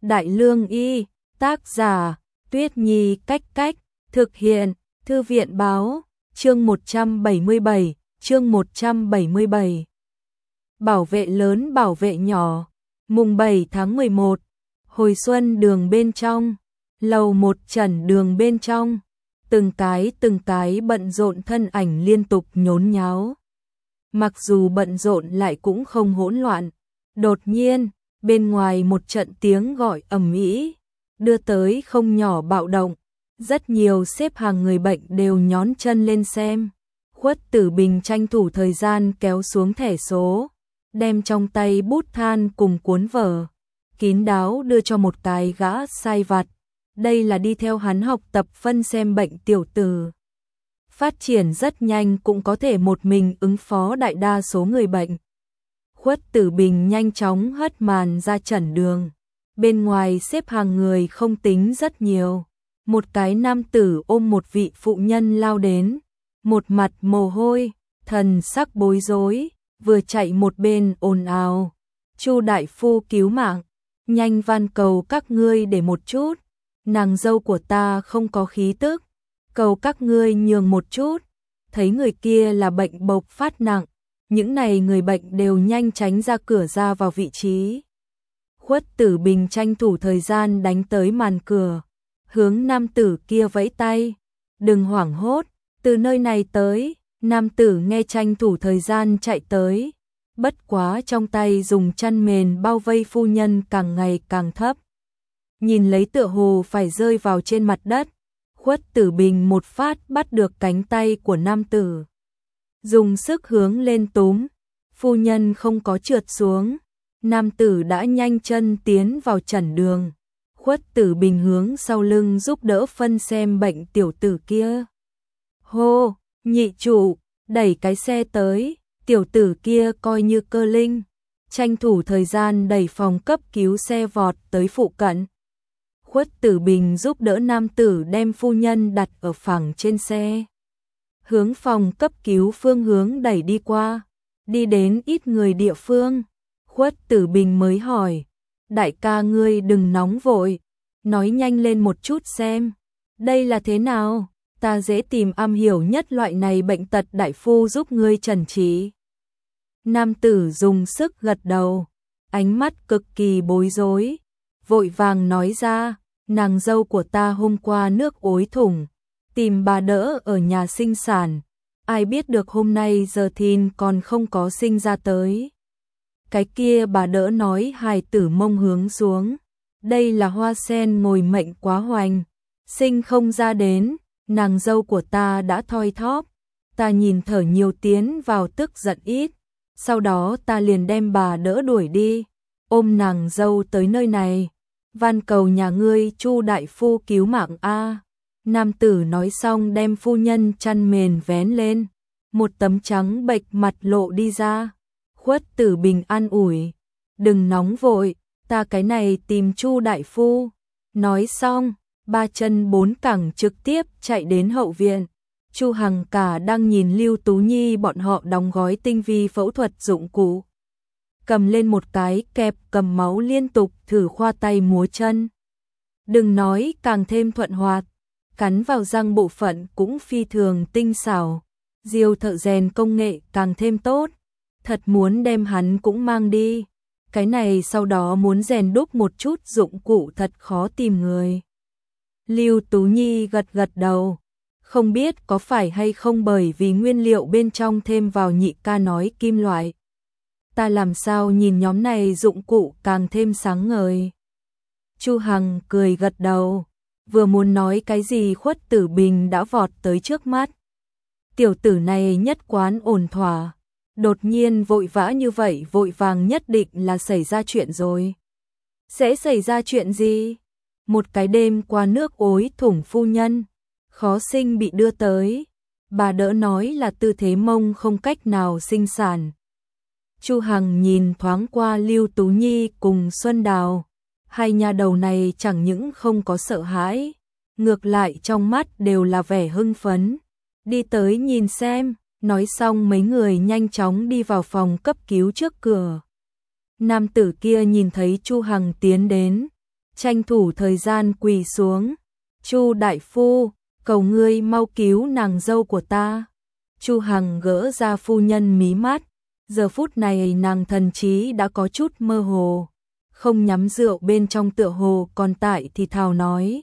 Đại Lương Y, tác giả, Tuyết Nhi Cách Cách, thực hiện, Thư viện Báo, chương 177, chương 177. Bảo vệ lớn bảo vệ nhỏ, mùng 7 tháng 11, hồi xuân đường bên trong, lầu 1 Trần đường bên trong, từng cái bận rộn thân ảnh liên tục nhốn nháo. Mặc dù bận rộn lại cũng không hỗn loạn, đột nhiên, bên ngoài một trận tiếng gọi ầm ĩ, đưa tới không nhỏ bạo động, rất nhiều xếp hàng người bệnh đều nhón chân lên xem. Khuất Tử Bình tranh thủ thời gian kéo xuống thẻ số, đem trong tay bút than cùng cuốn vở, kín đáo đưa cho một cái gã sai vặt. Đây là đi theo hắn học tập phân xem bệnh tiểu tử. Phát triển rất nhanh cũng có thể một mình ứng phó đại đa số người bệnh. Khuất Tử Bình nhanh chóng hất màn ra trần đường. Bên ngoài xếp hàng người không tính rất nhiều. Một cái nam tử ôm một vị phụ nhân lao đến. Một mặt mồ hôi, thần sắc bối rối, vừa chạy một bên ồn ào. Chu đại phu cứu mạng, nhanh van cầu các ngươi để một chút. Nàng dâu của ta không có khí tức, cầu các ngươi nhường một chút. Thấy người kia là bệnh bộc phát nặng, những này người bệnh đều nhanh tránh ra cửa ra vào vị trí. Khuất Tử Bình tranh thủ thời gian đánh tới màn cửa, hướng nam tử kia vẫy tay, đừng hoảng hốt, từ nơi này tới. Nam tử nghe tranh thủ thời gian chạy tới, bất quá trong tay dùng chăn mền bao vây phu nhân càng ngày càng thấp. Nhìn lấy tựa hồ phải rơi vào trên mặt đất, Khuất Tử Bình một phát bắt được cánh tay của nam tử, dùng sức hướng lên túm, phu nhân không có trượt xuống, nam tử đã nhanh chân tiến vào trần đường. Khuất Tử Bình hướng sau lưng giúp đỡ phân xem bệnh tiểu tử kia. Hô, nhị chủ, đẩy cái xe tới, tiểu tử kia coi như cơ linh, tranh thủ thời gian đẩy phòng cấp cứu xe vọt tới phụ cận. Khuất Tử Bình giúp đỡ nam tử đem phu nhân đặt ở phẳng trên xe, hướng phòng cấp cứu phương hướng đẩy đi qua, đi đến ít người địa phương. Khuất Tử Bình mới hỏi, đại ca ngươi đừng nóng vội, nói nhanh lên một chút xem, đây là thế nào, ta dễ tìm am hiểu nhất loại này bệnh tật đại phu giúp ngươi chẩn trị. Nam tử dùng sức gật đầu, ánh mắt cực kỳ bối rối, vội vàng nói ra, nàng dâu của ta hôm qua nước ối thủng, tìm bà đỡ ở nhà sinh sản, ai biết được hôm nay giờ thìn còn không có sinh ra tới. Cái kia bà đỡ nói hài tử mông hướng xuống, đây là hoa sen ngồi mệnh quá hoành, sinh không ra đến, nàng dâu của ta đã thoi thóp, ta nhìn thở nhiều tiến vào tức giận ít, sau đó ta liền đem bà đỡ đuổi đi, ôm nàng dâu tới nơi này, van cầu nhà ngươi Chu đại phu cứu mạng a. Nam tử nói xong đem phu nhân chăn mền vén lên, một tấm trắng bệch mặt lộ đi ra. Khuất Tử Bình an ủi, đừng nóng vội, ta cái này tìm Chu đại phu. Nói xong, ba chân bốn cẳng trực tiếp chạy đến hậu viện. Chu Hằng cả đang nhìn Lưu Tú Nhi bọn họ đóng gói tinh vi phẫu thuật dụng cụ, cầm lên một cái kẹp cầm máu liên tục thử khoa tay múa chân. Đừng nói càng thêm thuận hoạt, cắn vào răng bộ phận cũng phi thường tinh xảo, diêu thợ rèn công nghệ càng thêm tốt, thật muốn đem hắn cũng mang đi. Cái này sau đó muốn rèn đúc một chút dụng cụ thật khó tìm người. Lưu Tú Nhi gật gật đầu, không biết có phải hay không bởi vì nguyên liệu bên trong thêm vào nhị ca nói kim loại. Ta làm sao nhìn nhóm này dụng cụ càng thêm sáng ngời. Chu Hằng cười gật đầu, vừa muốn nói cái gì Khuất Tử Bình đã vọt tới trước mắt. Tiểu tử này nhất quán ổn thỏa, đột nhiên vội vã như vậy vội vàng nhất định là xảy ra chuyện rồi. Sẽ xảy ra chuyện gì? Một cái đêm qua nước ối thủng phu nhân, khó sinh bị đưa tới, bà đỡ nói là tư thế mông không cách nào sinh sản. Chu Hằng nhìn thoáng qua Lưu Tú Nhi cùng Xuân Đào, hai nhà đầu này chẳng những không có sợ hãi, ngược lại trong mắt đều là vẻ hưng phấn. Đi tới nhìn xem, nói xong mấy người nhanh chóng đi vào phòng cấp cứu trước cửa. Nam tử kia nhìn thấy Chu Hằng tiến đến, tranh thủ thời gian quỳ xuống. Chu đại phu, cầu ngươi mau cứu nàng dâu của ta. Chu Hằng gỡ ra phu nhân mí mắt, giờ phút này nàng thần trí đã có chút mơ hồ, không nhắm rượu bên trong tựa hồ còn tại thì thào nói.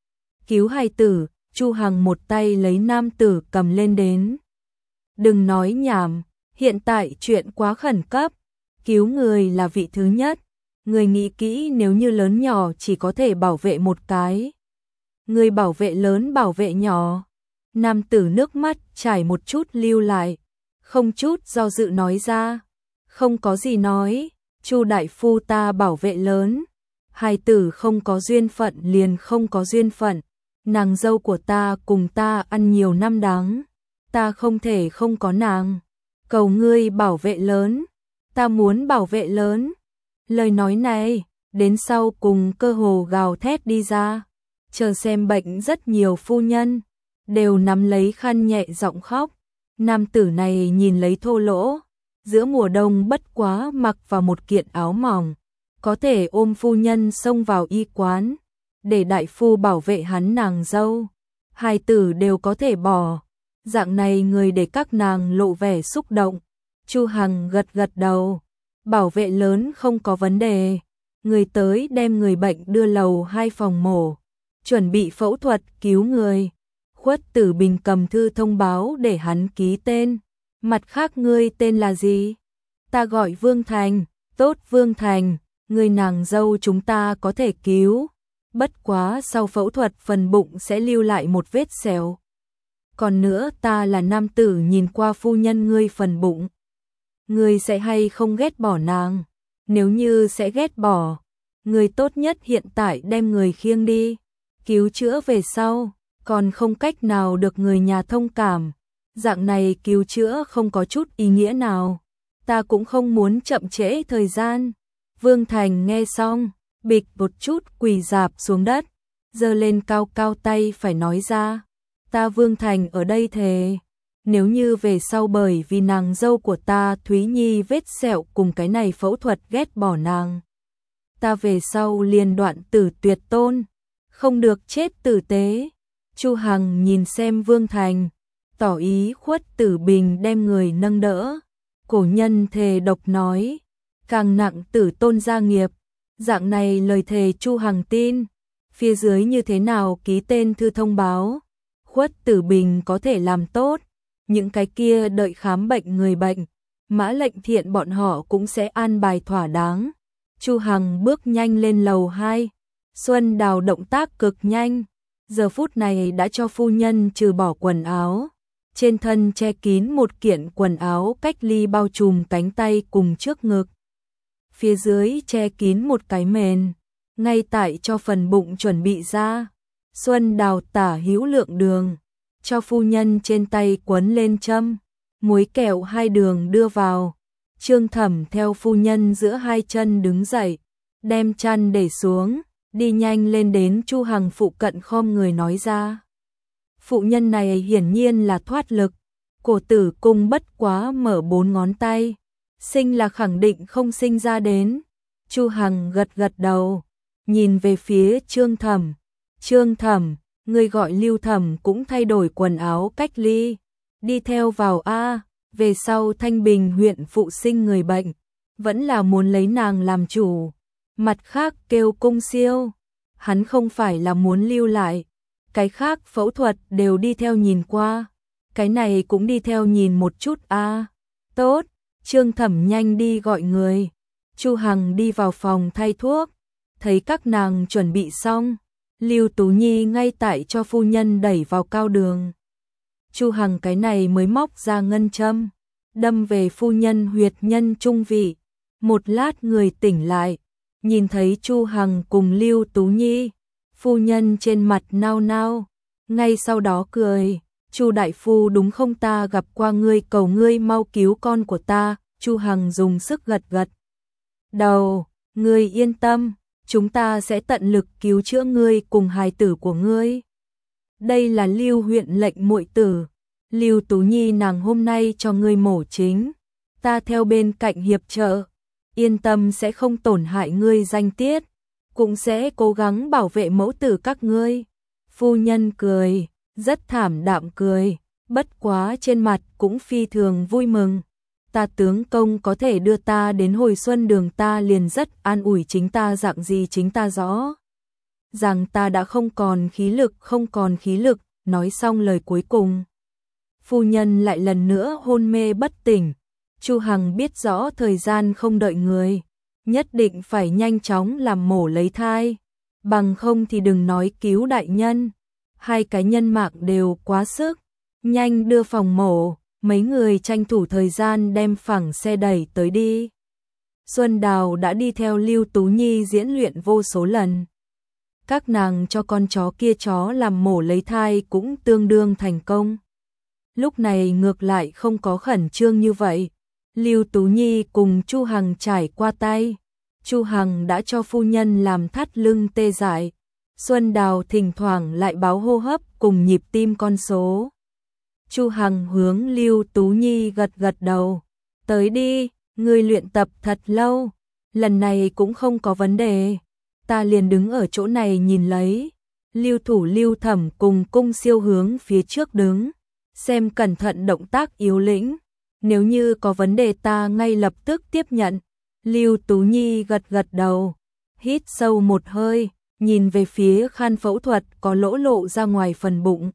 Cứu hài tử, Chu Hằng một tay lấy nam tử cầm lên đến. Đừng nói nhảm, hiện tại chuyện quá khẩn cấp, cứu người là vị thứ nhất, người nghĩ kỹ nếu như lớn nhỏ chỉ có thể bảo vệ một cái. Người bảo vệ lớn bảo vệ nhỏ. Nam tử nước mắt chảy một chút lưu lại, không chút do dự nói ra. Không có gì nói, Chu đại phu ta bảo vệ lớn. Hài tử không có duyên phận liền không có duyên phận. Nàng dâu của ta cùng ta ăn nhiều năm đắng, ta không thể không có nàng. Cầu ngươi bảo vệ lớn, ta muốn bảo vệ lớn. Lời nói này, đến sau cùng cơ hồ gào thét đi ra. Chờ xem bệnh rất nhiều phu nhân, đều nắm lấy khăn nhẹ giọng khóc. Nam tử này nhìn lấy thô lỗ, giữa mùa đông bất quá mặc vào một kiện áo mỏng, có thể ôm phu nhân xông vào y quán, để đại phu bảo vệ hắn nàng dâu. Hài tử đều có thể bỏ, dạng này người để các nàng lộ vẻ xúc động. Chu Hằng gật gật đầu, bảo vệ lớn không có vấn đề. Người tới đem người bệnh đưa lầu 2 phòng mổ, chuẩn bị phẫu thuật cứu người. Khuất Tử Bình cầm thư thông báo để hắn ký tên. Mặt khác ngươi tên là gì? Ta gọi Vương Thành. Tốt Vương Thành, người nàng dâu chúng ta có thể cứu. Bất quá sau phẫu thuật phần bụng sẽ lưu lại một vết sẹo. Còn nữa ta là nam tử nhìn qua phu nhân ngươi phần bụng. Ngươi sẽ hay không ghét bỏ nàng? Nếu như sẽ ghét bỏ, ngươi tốt nhất hiện tại đem người khiêng đi. Cứu chữa về sau, còn không cách nào được người nhà thông cảm. Dạng này cứu chữa không có chút ý nghĩa nào. Ta cũng không muốn chậm trễ thời gian. Vương Thành nghe xong, bịch một chút quỳ rạp xuống đất, giơ lên cao cao tay phải nói ra. Ta Vương Thành ở đây thề, nếu như về sau bởi vì nàng dâu của ta Thúy Nhi vết sẹo cùng cái này phẫu thuật ghét bỏ nàng, ta về sau liền đoạn tử tuyệt tôn, không được chết tử tế. Chu Hằng nhìn xem Vương Thành, tỏ ý Khuất Tử Bình đem người nâng đỡ. Cổ nhân thề độc nói, càng nặng tử tôn gia nghiệp. Dạng này lời thề Chu Hằng tin. Phía dưới như thế nào ký tên thư thông báo. Khuất Tử Bình có thể làm tốt, những cái kia đợi khám bệnh người bệnh, Mã Lệnh Thiện bọn họ cũng sẽ an bài thỏa đáng. Chu Hằng bước nhanh lên lầu 2. Xuân Đào động tác cực nhanh, giờ phút này đã cho phu nhân trừ bỏ quần áo, trên thân che kín một kiện quần áo cách ly bao trùm cánh tay cùng trước ngực. Phía dưới che kín một cái mền, ngay tại cho phần bụng chuẩn bị ra. Xuân Đào tả hữu lượng đường, cho phu nhân trên tay quấn lên châm, muối kẹo 2 đường đưa vào. Trương Thẩm theo phu nhân giữa 2 chân đứng dậy, đem chăn để xuống, đi nhanh lên đến Chu Hằng phụ cận khom người nói ra. Phụ nhân này hiển nhiên là thoát lực, cổ tử cung bất quá mở 4 ngón tay, sinh là khẳng định không sinh ra đến. Chu Hằng gật gật đầu, nhìn về phía Trương Thẩm. Trương Thẩm, người gọi Lưu Thẩm cũng thay đổi quần áo cách ly, đi theo vào a. Về sau Thanh Bình huyện phụ sinh người bệnh, vẫn là muốn lấy nàng làm chủ. Mặt khác kêu Cung Siêu, hắn không phải là muốn lưu lại, cái khác phẫu thuật đều đi theo nhìn qua, cái này cũng đi theo nhìn một chút a. Tốt, Trương Thẩm nhanh đi gọi người. Chu Hằng đi vào phòng thay thuốc, thấy các nàng chuẩn bị xong, Lưu Tú Nhi ngay tại cho phu nhân đẩy vào cao đường. Chu Hằng cái này mới móc ra ngân châm, đâm về phu nhân huyệt nhân trung vị. Một lát người tỉnh lại, nhìn thấy Chu Hằng cùng Lưu Tú Nhi, phu nhân trên mặt nao nao, ngay sau đó cười. Chu đại phu đúng không, ta gặp qua ngươi, cầu ngươi mau cứu con của ta. Chu Hằng dùng sức gật gật đầu, ngươi yên tâm, chúng ta sẽ tận lực cứu chữa ngươi cùng hài tử của ngươi. Đây là Lưu huyện lệnh muội tử, Lưu Tú Nhi nàng hôm nay cho ngươi mổ chính, ta theo bên cạnh hiệp trợ, yên tâm sẽ không tổn hại ngươi danh tiết. cũng sẽ cố gắng bảo vệ mẫu tử các ngươi. Phu nhân cười, rất thảm đạm cười, bất quá trên mặt cũng phi thường vui mừng. Ta tướng công có thể đưa ta đến hồi xuân đường, ta liền rất an ủi chính ta, dạng gì chính ta rõ. Rằng ta đã không còn khí lực, nói xong lời cuối cùng. Phu nhân lại lần nữa hôn mê bất tỉnh. Chu Hằng biết rõ thời gian không đợi người, nhất định phải nhanh chóng làm mổ lấy thai, bằng không thì đừng nói cứu đại nhân, hai cái nhân mạng đều quá sức. Nhanh đưa phòng mổ, mấy người tranh thủ thời gian đem phẳng xe đẩy tới đi. Xuân Đào đã đi theo Lưu Tú Nhi diễn luyện vô số lần. Các nàng cho con chó kia chó làm mổ lấy thai cũng tương đương thành công. Lúc này ngược lại không có khẩn trương như vậy. Lưu Tú Nhi cùng Chu Hằng trải qua tay. Chu Hằng đã cho phu nhân làm thắt lưng tê dại. Xuân Đào thỉnh thoảng lại báo hô hấp cùng nhịp tim con số. Chu Hằng hướng Lưu Tú Nhi gật gật đầu. Tới đi, ngươi luyện tập thật lâu. Lần này cũng không có vấn đề. Ta liền đứng ở chỗ này nhìn lấy. Lưu Thủ Lưu Thẩm cùng Cung Siêu hướng phía trước đứng. Xem cẩn thận động tác yếu lĩnh. Nếu như có vấn đề ta ngay lập tức tiếp nhận. Lưu Tú Nhi gật gật đầu. Hít sâu một hơi. Nhìn về phía khăn phẫu thuật có lỗ lộ ra ngoài phần bụng.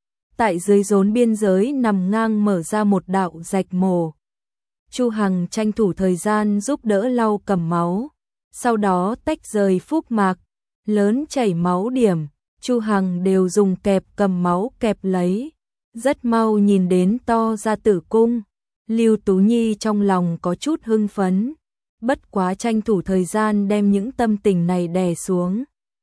Tại dưới rốn biên giới nằm ngang mở ra một đạo rạch mổ. Chu Hằng tranh thủ thời gian giúp đỡ lau cầm máu. Sau đó tách rời phúc mạc. Lớn chảy máu điểm. Chu Hằng đều dùng kẹp cầm máu kẹp lấy. Rất mau nhìn đến to ra tử cung. Lưu Tú Nhi trong lòng có chút hưng phấn. Bất quá tranh thủ thời gian đem những tâm tình này đè xuống.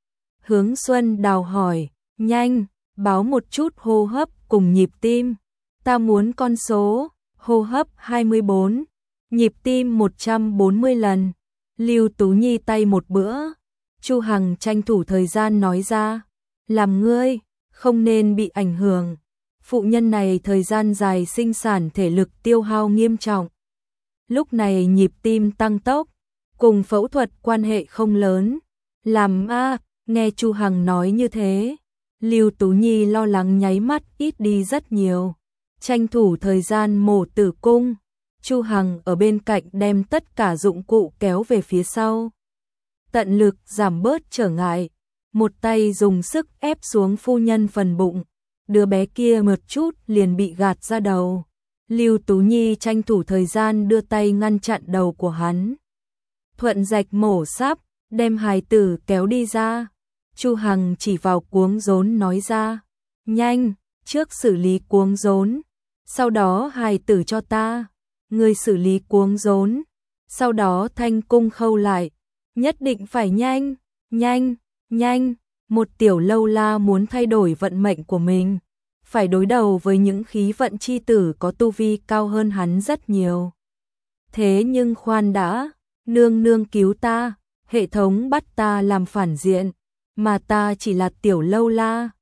Hướng Xuân Đào hỏi, nhanh, báo một chút hô hấp cùng nhịp tim. Ta muốn con số, hô hấp 24, nhịp tim 140 lần. Lưu Tú Nhi tay một bữa. Chu Hằng tranh thủ thời gian nói ra, làm ngươi, không nên bị ảnh hưởng. Phụ nhân này thời gian dài sinh sản thể lực tiêu hao nghiêm trọng. Lúc này nhịp tim tăng tốc, cùng phẫu thuật quan hệ không lớn. Làm nghe Chu Hằng nói như thế, Lưu Tú Nhi lo lắng nháy mắt ít đi rất nhiều. Tranh thủ thời gian mổ tử cung, Chu Hằng ở bên cạnh đem tất cả dụng cụ kéo về phía sau. Tận lực giảm bớt trở ngại, một tay dùng sức ép xuống phu nhân phần bụng. Đứa bé kia một chút liền bị gạt ra đầu. Lưu Tú Nhi tranh thủ thời gian đưa tay ngăn chặn đầu của hắn. Thuận rạch mổ sắp, đem hài tử kéo đi ra. Chu Hằng chỉ vào cuống rốn nói ra, nhanh, trước xử lý cuống rốn, sau đó hài tử cho ta. Người xử lý cuống rốn, sau đó thanh cung khâu lại. Nhất định phải nhanh, nhanh, nhanh. Một tiểu lâu la muốn thay đổi vận mệnh của mình, phải đối đầu với những khí vận chi tử có tu vi cao hơn hắn rất nhiều. Thế nhưng khoan đã, nương nương cứu ta, hệ thống bắt ta làm phản diện, mà ta chỉ là tiểu lâu la,